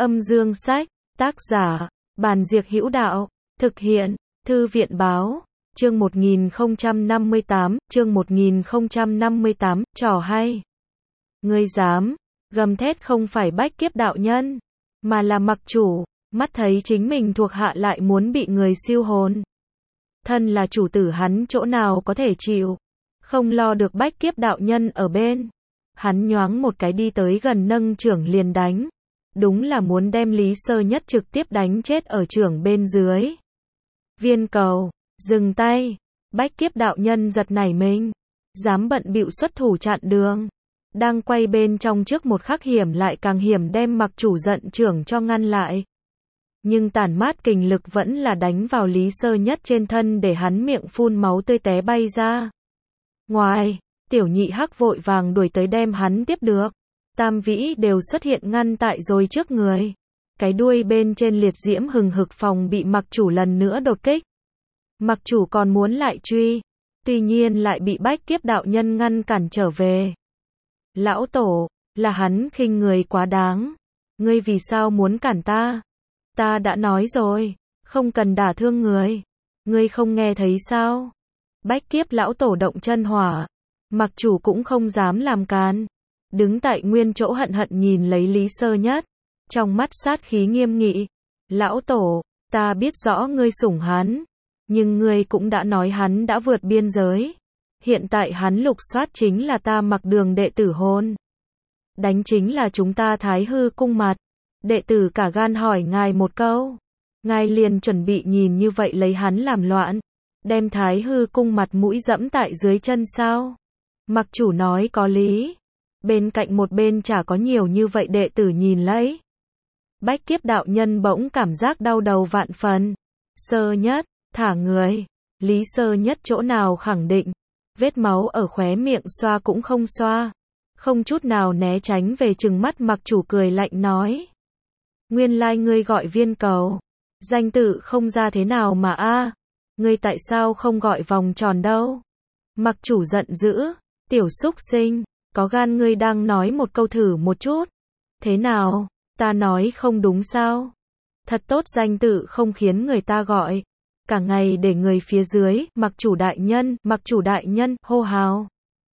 Âm dương sách, tác giả, Bàn Diệc Hữu Đạo, thực hiện, Thư viện Báo, chương 1058, trò hay. Ngươi dám, gầm thét không phải Bách Kiếp đạo nhân, mà là Mặc Chủ, mắt thấy chính mình thuộc hạ lại muốn bị người siêu hồn. Thân là chủ tử hắn chỗ nào có thể chịu, không lo được Bách Kiếp đạo nhân ở bên. Hắn nhoáng một cái đi tới gần nâng chưởng liền đánh. Đúng là muốn đem Lý Sơ Nhất trực tiếp đánh chết ở chưởng bên dưới. Viên Cầu, dừng tay. Bách Kiếp đạo nhân giật nảy mình, dám bận bịu xuất thủ chặn đường. Đang quay bên trong trước một khắc hiểm lại càng hiểm đem Mặc Chủ giận chưởng cho ngăn lại. Nhưng tản mát kình lực vẫn là đánh vào Lý Sơ Nhất trên thân để hắn miệng phun máu tươi té bay ra. Ngoài, Tiểu Nhị Hắc vội vàng đuổi tới đem hắn tiếp được. Tam Vĩ đều xuất hiện ngăn tại rồi trước người. Cái đuôi bên trên liệt diễm hừng hực phòng bị Mặc Chủ lần nữa đột kích. Mặc Chủ còn muốn lại truy, tuy nhiên lại bị Bách Kiếp đạo nhân ngăn cản trở về. Lão Tổ, là hắn khinh người quá đáng. Ngươi vì sao muốn cản ta? Ta đã nói rồi, không cần đả thương người. Ngươi không nghe thấy sao? Bách Kiếp lão tổ động chân hỏa. Mặc Chủ cũng không dám làm càn. Đứng tại nguyên chỗ hận hận nhìn lấy Lý Sơ Nhất. Trong mắt sát khí nghiêm nghị. Lão Tổ, ta biết rõ ngươi sủng hắn. Nhưng ngươi cũng đã nói hắn đã vượt biên giới. Hiện tại hắn lục soát chính là ta Mặc Đường đệ tử hôn. Đánh chính là chúng ta Thái Hư cung mặt. Đệ tử cả gan hỏi ngài một câu. Ngài liền chuẩn bị nhìn như vậy lấy hắn làm loạn. Đem Thái Hư cung mặt mũi dẫm tại dưới chân sao? Mặc Chủ nói có lý. Bên cạnh một bên chả có nhiều như vậy đệ tử nhìn lấy. Bách Kiếp đạo nhân bỗng cảm giác đau đầu vạn phần. Sơ Nhất, thả người. Lý Sơ Nhất chỗ nào khẳng định. Vết máu ở khóe miệng xoa cũng không xoa. Không chút nào né tránh về trừng mắt Mặc Chủ cười lạnh nói. Nguyên lai ngươi gọi Viên Cầu. Danh tự không ra thế nào mà ngươi tại sao không gọi vòng tròn đâu? Mặc Chủ giận dữ. Tiểu súc sinh, có gan ngươi đang nói một câu thử một chút. Thế nào, ta nói không đúng sao? Thật tốt danh tự không khiến người ta gọi. Cả ngày để người phía dưới, Mặc Chủ đại nhân, hô hào.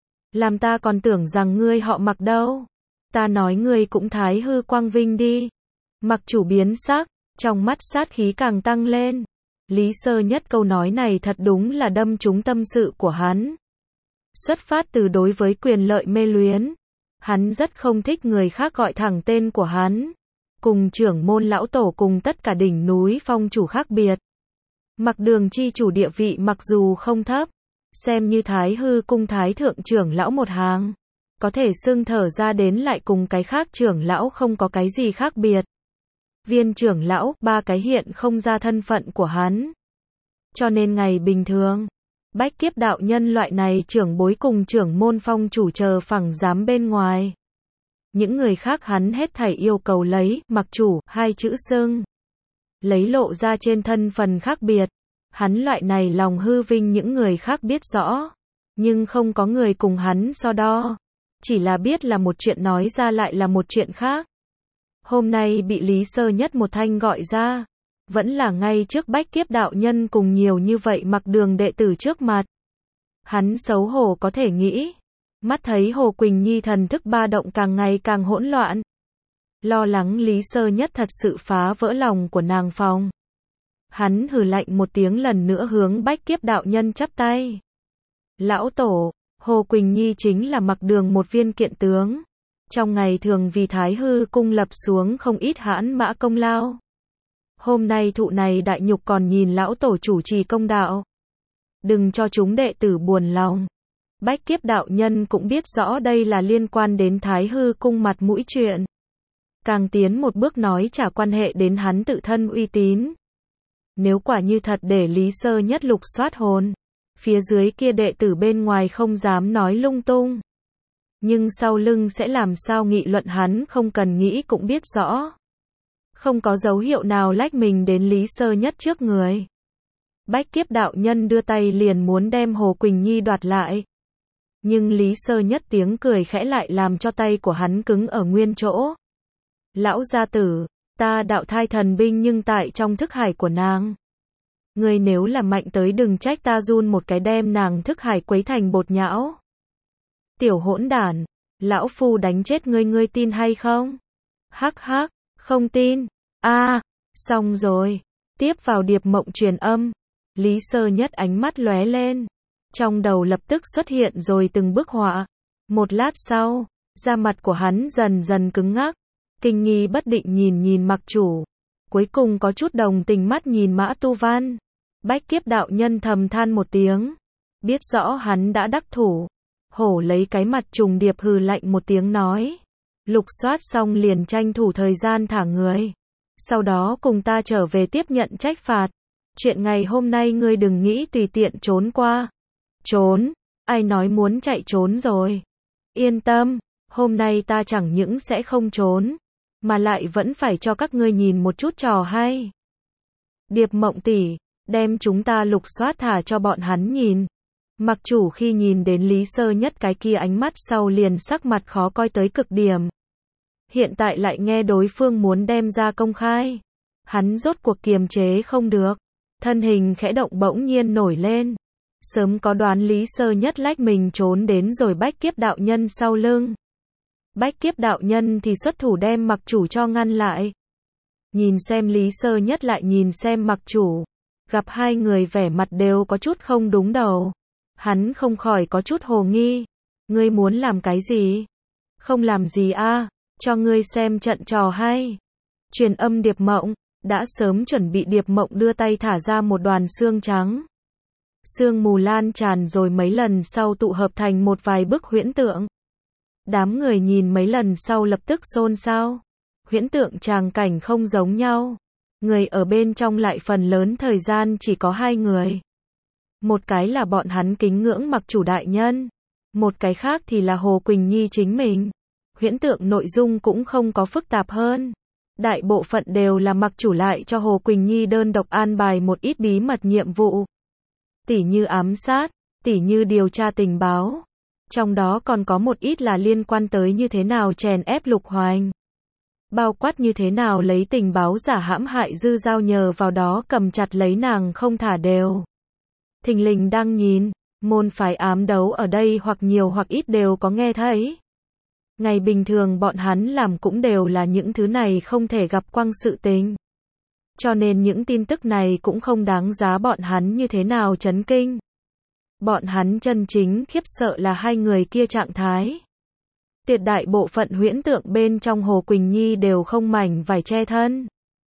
Làm ta còn tưởng rằng ngươi họ Mặc đâu. Ta nói ngươi cũng Thái Hư quang vinh đi. Mặc Chủ biến sắc, trong mắt sát khí càng tăng lên. Lý Sơ Nhất câu nói này thật đúng là đâm trúng tâm sự của hắn. Xuất phát từ đối với quyền lợi mê luyến. Hắn rất không thích người khác gọi thẳng tên của hắn. Cùng trưởng môn lão tổ cùng tất cả đỉnh núi phong chủ khác biệt. Mặc Đường chi chủ địa vị mặc dù không thấp. Xem như Thái Hư cung thái thượng trưởng lão một hàng. Có thể xưng thở ra đến lại cùng cái khác trưởng lão không có cái gì khác biệt. Viên trưởng lão, ba cái hiện không ra thân phận của hắn. Cho nên ngày bình thường, Bách Kiếp đạo nhân loại này trưởng bối cùng trưởng môn phong chủ chờ phẳng dám bên ngoài. Những người khác hắn hết thảy yêu cầu lấy, Mặc Chủ, hai chữ xưng. Lấy lộ ra trên thân phần khác biệt. Hắn loại này lòng hư vinh những người khác biết rõ. Nhưng không có người cùng hắn so đo. Chỉ là biết là một chuyện nói ra lại là một chuyện khác. Hôm nay bị Lý Sơ Nhất một thanh gọi ra. Vẫn là ngay trước Bách Kiếp đạo nhân cùng nhiều như vậy Mặc Đường đệ tử trước mặt. Hắn xấu hổ có thể nghĩ. Mắt thấy Hồ Quỳnh Nhi thần thức ba động càng ngày càng hỗn loạn. Lo lắng Lý Sơ Nhất thật sự phá vỡ lòng của nàng phòng. Hắn hừ lạnh một tiếng lần nữa hướng Bách Kiếp đạo nhân chắp tay. Lão Tổ, Hồ Quỳnh Nhi chính là Mặc Đường một viên kiện tướng. Trong ngày thường vì Thái Hư cung lập xuống không ít hãn mã công lao. Hôm nay thụ này đại nhục còn nhìn lão tổ chủ trì công đạo. Đừng cho chúng đệ tử buồn lòng. Bách Kiếp đạo nhân cũng biết rõ đây là liên quan đến Thái Hư cung mặt mũi chuyện. Càng tiến một bước nói chả quan hệ đến hắn tự thân uy tín. Nếu quả như thật để Lý Sơ Nhất lục soát hồn, phía dưới kia đệ tử bên ngoài không dám nói lung tung. Nhưng sau lưng sẽ làm sao nghị luận hắn không cần nghĩ cũng biết rõ. Không có dấu hiệu nào lách mình đến Lý Sơ Nhất trước người. Bách Kiếp đạo nhân đưa tay liền muốn đem Hồ Quỳnh Nhi đoạt lại. Nhưng Lý Sơ Nhất tiếng cười khẽ lại làm cho tay của hắn cứng ở nguyên chỗ. Lão gia tử, Ta đạo thai thần binh nhưng tại trong thức hải của nàng. Ngươi nếu là mạnh tới đừng trách ta run một cái đem nàng thức hải quấy thành bột nhão. Tiểu hỗn đản, lão phu đánh chết ngươi, ngươi tin hay không? Hắc hắc, không tin. A, xong rồi. Tiếp vào Điệp Mộng truyền âm, Lý Sơ Nhất ánh mắt lóe lên, trong đầu lập tức xuất hiện rồi từng bức họa. Một lát sau, da mặt của hắn dần dần cứng ngắc, kinh nghi bất định nhìn Mặc Chủ, cuối cùng có chút đồng tình mắt nhìn Mã Tu Văn. Bách Kiếp đạo nhân thầm than một tiếng, biết rõ hắn đã đắc thủ, hổ lấy cái mặt trùng điệp hừ lạnh một tiếng nói, lục soát xong liền tranh thủ thời gian thả người, sau đó cùng ta trở về tiếp nhận trách phạt. Chuyện ngày hôm nay ngươi đừng nghĩ tùy tiện trốn qua. Trốn? Ai nói muốn chạy trốn rồi? Yên tâm, hôm nay ta chẳng những sẽ không trốn, mà lại vẫn phải cho các ngươi nhìn một chút trò hay. Điệp Mộng tỷ, đem chúng ta lục soát thả cho bọn hắn nhìn. Mặc Chủ khi nhìn đến Lý Sơ Nhất cái kia ánh mắt sau liền sắc mặt khó coi tới cực điểm. Hiện tại lại nghe đối phương muốn đem ra công khai. Hắn rốt cuộc kiềm chế không được. Thân hình khẽ động bỗng nhiên nổi lên. Sớm có đoán Lý Sơ Nhất lách mình trốn đến rồi Bách Kiếp đạo nhân sau lưng. Bách Kiếp đạo nhân thì xuất thủ đem Mặc Chủ cho ngăn lại. Nhìn xem Lý Sơ Nhất lại nhìn xem Mặc Chủ. Gặp hai người vẻ mặt đều có chút không đúng đầu. Hắn không khỏi có chút hồ nghi. Ngươi muốn làm cái gì? Không làm gì a, cho ngươi xem trận trò hay. Truyền âm Điệp Mộng, đã sớm chuẩn bị. Điệp Mộng đưa tay thả ra một đoàn xương trắng. Sương mù lan tràn rồi mấy lần sau tụ hợp thành một vài bức huyễn tượng. Đám người nhìn mấy lần sau lập tức xôn xao. Huyễn tượng tràng cảnh không giống nhau. Người ở bên trong lại phần lớn thời gian chỉ có hai người. Một cái là bọn hắn kính ngưỡng Mặc Chủ đại nhân. Một cái khác thì là Hồ Quỳnh Nhi chính mình. Huyễn tượng nội dung cũng không có phức tạp hơn. Đại bộ phận đều là Mặc Chủ lại cho Hồ Quỳnh Nhi đơn độc an bài một ít bí mật nhiệm vụ. Tỉ như ám sát, tỉ như điều tra tình báo. Trong đó còn có một ít là liên quan tới như thế nào chèn ép Lục Hoành. Bao quát như thế nào lấy tình báo giả hãm hại Dư Giao nhờ vào đó cầm chặt lấy nàng không thả đều. Thình lình đang nhìn, môn phái ám đấu ở đây hoặc nhiều hoặc ít đều có nghe thấy. Ngày bình thường bọn hắn làm cũng đều là những thứ này không thể gặp quang sự tình. Cho nên những tin tức này cũng không đáng giá bọn hắn như thế nào chấn kinh. Bọn hắn chân chính khiếp sợ là hai người kia trạng thái. Tuyệt đại bộ phận huyễn tượng bên trong Hồ Quỳnh Nhi đều không mảnh vải che thân.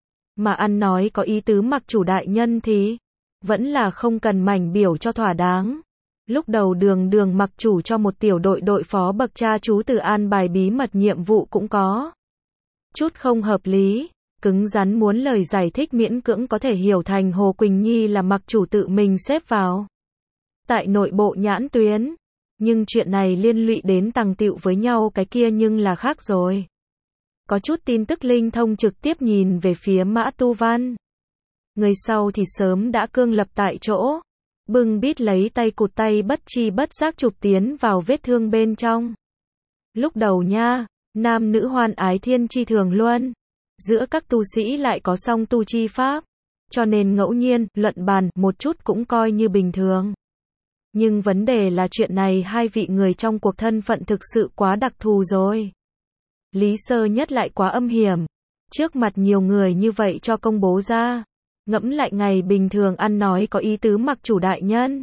Mà ăn nói có ý tứ Mặc Chủ đại nhân thì vẫn là không cần mảnh biểu cho thỏa đáng. Lúc đầu đường Mặc Chủ cho một tiểu đội phó bậc cha chú từ an bài bí mật nhiệm vụ cũng có chút không hợp lý, cứng rắn muốn lời giải thích miễn cưỡng có thể hiểu thành Hồ Quỳnh Nhi là Mặc Chủ tự mình xếp vào tại nội bộ nhãn tuyến. Nhưng chuyện này liên lụy đến tàng tựu với nhau cái kia nhưng là khác rồi. Có chút tin tức linh thông trực tiếp nhìn về phía Mã Tu Văn. Người sau thì sớm đã cương lập tại chỗ. Bưng bít lấy tay cụt tay bất chi bất giác chụp tiến vào vết thương bên trong. Lúc đầu nha, nam nữ hoan ái thiên chi thường luân. Giữa các tu sĩ lại có song tu chi pháp. Cho nên ngẫu nhiên, luận bàn, một chút cũng coi như bình thường. Nhưng vấn đề là chuyện này hai vị người trong cuộc thân phận thực sự quá đặc thù rồi. Lý Sơ Nhất lại quá âm hiểm. Trước mặt nhiều người như vậy cho công bố ra. Ngẫm lại ngày bình thường ăn nói có ý tứ Mặc Chủ đại nhân.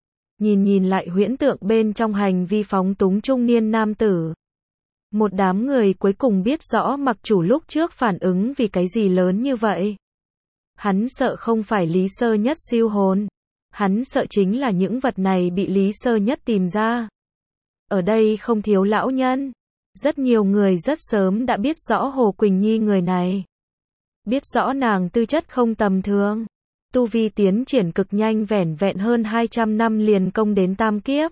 Nhìn lại huyễn tượng bên trong hành vi phóng túng trung niên nam tử. Một đám người cuối cùng biết rõ Mặc Chủ lúc trước phản ứng vì cái gì lớn như vậy. Hắn sợ không phải Lý Sơ Nhất siêu hồn. Hắn sợ chính là những vật này bị Lý Sơ Nhất tìm ra. Ở đây không thiếu lão nhân. Rất nhiều người rất sớm đã biết rõ Hồ Quỳnh Nhi người này. Biết rõ nàng tư chất không tầm thường. Tu vi tiến triển cực nhanh vẻn vẹn hơn 200 năm liền công đến tam kiếp.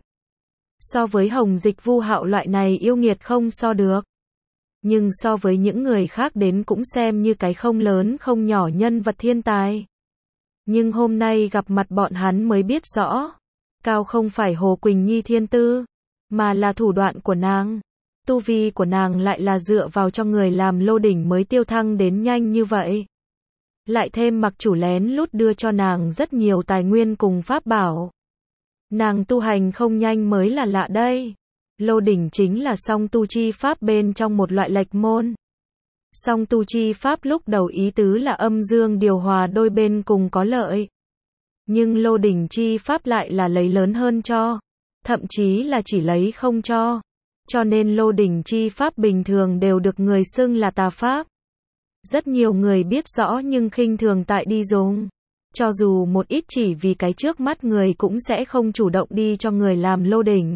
So với Hồng Dịch Vu Hạo loại này yêu nghiệt không so được. Nhưng so với những người khác đến cũng xem như cái không lớn không nhỏ nhân vật thiên tài. Nhưng hôm nay gặp mặt bọn hắn mới biết rõ. Cao không phải Hồ Quỳnh Nhi thiên tư, mà là thủ đoạn của nàng. tu vi của nàng lại là dựa vào cho người làm lô đỉnh mới tiêu thăng đến nhanh như vậy. Lại thêm mặc chủ lén lút đưa cho nàng rất nhiều tài nguyên cùng pháp bảo. Nàng tu hành không nhanh mới là lạ đây. Lô đỉnh chính là song tu chi pháp bên trong một loại lệch môn. Song tu chi pháp lúc đầu ý tứ là âm dương điều hòa đôi bên cùng có lợi. Nhưng lô đỉnh chi pháp lại là lấy lớn hơn cho. Thậm chí là chỉ lấy không cho. Cho nên lô đỉnh chi pháp bình thường đều được người xưng là tà pháp. Rất nhiều người biết rõ nhưng khinh thường tại đi dùng. Cho dù một ít chỉ vì cái trước mắt người cũng sẽ không chủ động đi cho người làm lô đỉnh.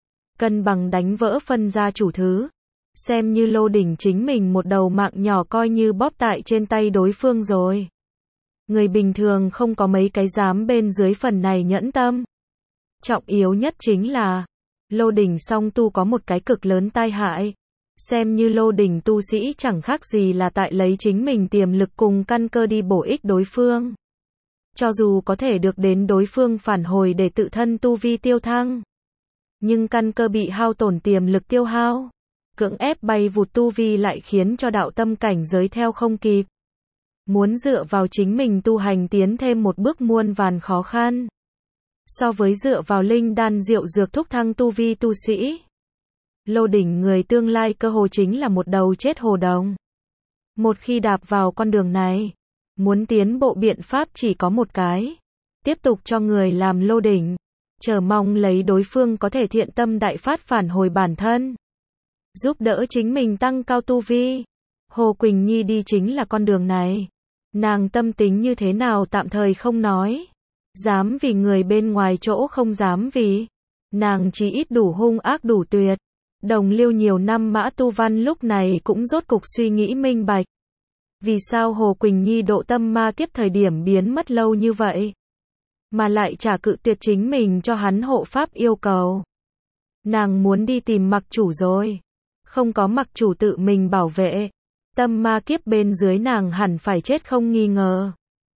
Cân bằng đánh vỡ phân ra chủ thứ. Xem như lô đỉnh chính mình một đầu mạng nhỏ coi như bóp tại trên tay đối phương rồi. Người bình thường không có mấy cái dám bên dưới phần này nhẫn tâm. Trọng yếu nhất chính là lô đỉnh song tu có một cái cực lớn tai hại. Xem như lô đỉnh tu sĩ chẳng khác gì là tại lấy chính mình tiềm lực cùng căn cơ đi bổ ích đối phương. Cho dù có thể được đến đối phương phản hồi để tự thân tu vi tiêu thăng. Nhưng căn cơ bị hao tổn tiềm lực tiêu hao. Cưỡng ép bay vụt tu vi lại khiến cho đạo tâm cảnh giới theo không kịp. Muốn dựa vào chính mình tu hành tiến thêm một bước muôn vàn khó khăn. So với dựa vào linh đan diệu dược thúc thăng tu vi tu sĩ. Lô đỉnh người tương lai cơ hồ chính là một đầu chết hồ đồng. Một khi đạp vào con đường này, muốn tiến bộ biện pháp chỉ có một cái. Tiếp tục cho người làm lô đỉnh. Chờ mong lấy đối phương có thể thiện tâm đại phát phản hồi bản thân. Giúp đỡ chính mình tăng cao tu vi. Hồ Quỳnh Nhi đi chính là con đường này. Nàng tâm tính như thế nào tạm thời không nói. Dám vì người bên ngoài chỗ không dám vì. Nàng chỉ ít đủ hung ác đủ tuyệt. Đồng Liêu nhiều năm Mã Tu Văn lúc này cũng rốt cục suy nghĩ minh bạch. Vì sao Hồ Quỳnh Nhi độ tâm ma kiếp thời điểm biến mất lâu như vậy? Mà lại trả cự tuyệt chính mình cho hắn hộ pháp yêu cầu. Nàng muốn đi tìm mặc chủ rồi. Không có mặc chủ tự mình bảo vệ. Tâm ma kiếp bên dưới nàng hẳn phải chết không nghi ngờ.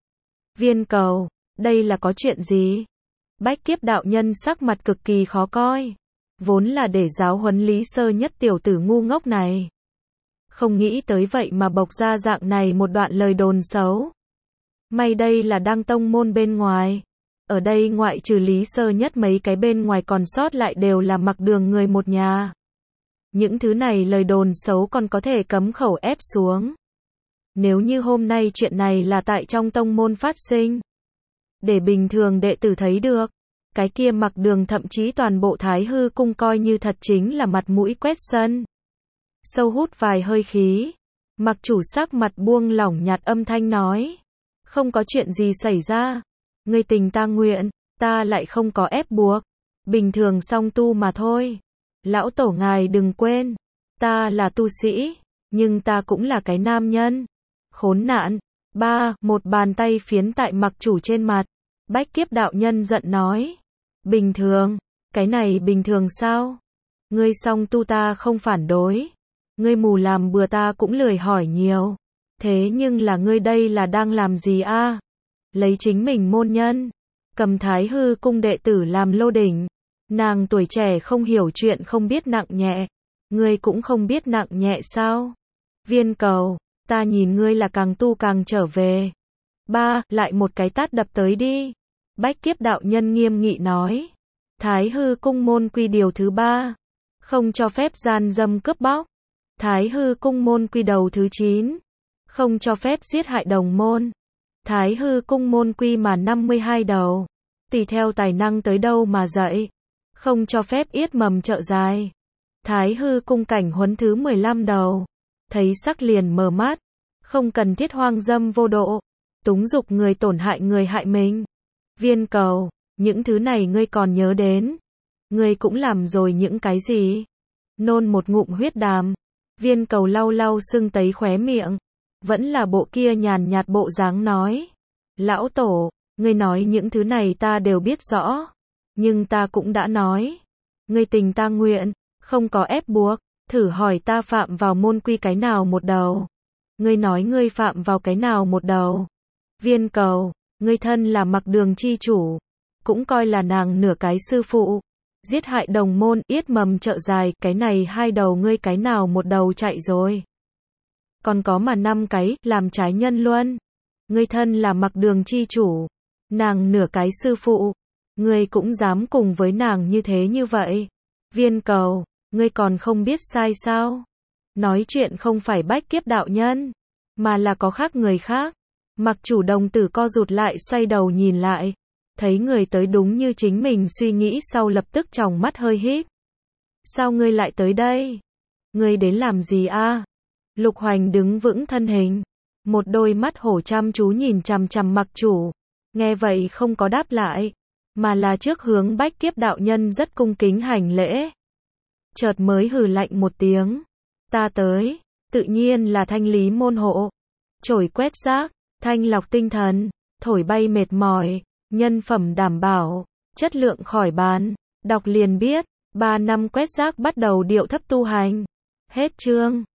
Viên Cầu, đây là có chuyện gì? Bách Kiếp đạo nhân sắc mặt cực kỳ khó coi. Vốn là để giáo huấn Lý Sơ Nhất tiểu tử ngu ngốc này. Không nghĩ tới vậy mà bộc ra dạng này một đoạn lời đồn xấu. May đây là Đăng Tông môn bên ngoài. Ở đây ngoại trừ Lý Sơ Nhất mấy cái bên ngoài còn sót lại đều là Mặc Đường người một nhà. Những thứ này lời đồn xấu còn có thể cấm khẩu ép xuống. Nếu như hôm nay chuyện này là tại trong tông môn phát sinh. Để bình thường đệ tử thấy được. Cái kia Mặc Đường thậm chí toàn bộ Thái Hư cung coi như thật chính là mặt mũi quét sân. Sâu hút vài hơi khí. Mặc chủ sắc mặt buông lỏng nhạt âm thanh nói. Không có chuyện gì xảy ra. Ngươi tình ta nguyện, ta lại không có ép buộc. Bình thường song tu mà thôi. Lão tổ ngài đừng quên. Ta là tu sĩ, nhưng ta cũng là cái nam nhân. Khốn nạn. Một bàn tay phiến tại mặc chủ trên mặt. Bách Kiếp đạo nhân giận nói. Bình thường, cái này bình thường sao? Ngươi song tu ta không phản đối. Ngươi mù làm bừa ta cũng lười hỏi nhiều. Thế nhưng là ngươi đây là đang làm gì a? Lấy chính mình môn nhân. Cầm Thái Hư cung đệ tử làm lô đỉnh. Nàng tuổi trẻ không hiểu chuyện không biết nặng nhẹ. Ngươi cũng không biết nặng nhẹ sao? Viên Cầu, ta nhìn ngươi là càng tu càng trở về. Lại một cái tát đập tới đi. Bách Kiếp đạo nhân nghiêm nghị nói. Thái Hư cung môn quy điều thứ 3. Không cho phép gian dâm cướp bóc. Thái Hư cung môn quy đầu thứ 9. Không cho phép giết hại đồng môn. Thái Hư cung môn quy mà 52 đầu. Tùy theo tài năng tới đâu mà dạy. Không cho phép yết mầm trợ dài. Thái Hư cung cảnh huấn thứ 15 đầu. Thấy sắc liền mở mắt. Không cần thiết hoang dâm vô độ. Túng dục người tổn hại người hại mình. Viên Cầu, những thứ này ngươi còn nhớ đến. Ngươi cũng làm rồi những cái gì? Nôn một ngụm huyết đàm. Viên Cầu lau lau sưng tấy khóe miệng. Vẫn là bộ kia nhàn nhạt bộ dáng nói. Lão tổ, ngươi nói những thứ này ta đều biết rõ. Nhưng ta cũng đã nói. Ngươi tình ta nguyện, không có ép buộc. Thử hỏi ta phạm vào môn quy cái nào một đầu. Ngươi nói ngươi phạm vào cái nào một đầu. Viên Cầu, ngươi thân là Mặc Đường chi chủ. Cũng coi là nàng nửa cái sư phụ. Giết hại đồng môn, yết mầm trợ dài, cái này hai đầu ngươi cái nào một đầu chạy rồi. Còn có mà 5 cái, làm trái nhân luân. Ngươi thân là Mặc Đường chi chủ, nàng nửa cái sư phụ, ngươi cũng dám cùng với nàng như thế như vậy. Viên Cầu, ngươi còn không biết sai sao? Nói chuyện không phải bách kiếp đạo nhân, mà là có khác người khác. Mặc chủ đồng tử co rụt lại, xoay đầu nhìn lại, thấy người tới đúng như chính mình suy nghĩ, sau lập tức tròng mắt hơi híp. Sao ngươi lại tới đây? Ngươi đến làm gì a? Lục Hoành đứng vững thân hình, một đôi mắt hổ chăm chú nhìn chằm chằm Mặc chủ, nghe vậy không có đáp lại, mà là trước hướng bách kiếp đạo nhân rất cung kính hành lễ. Chợt mới hừ lạnh một tiếng, ta tới, tự nhiên là thanh lý môn hộ, chổi quét rác, thanh lọc tinh thần, thổi bay mệt mỏi, nhân phẩm đảm bảo, chất lượng khỏi bàn, đọc liền biết, 3 năm quét rác bắt đầu điệu thấp tu hành. Hết chương.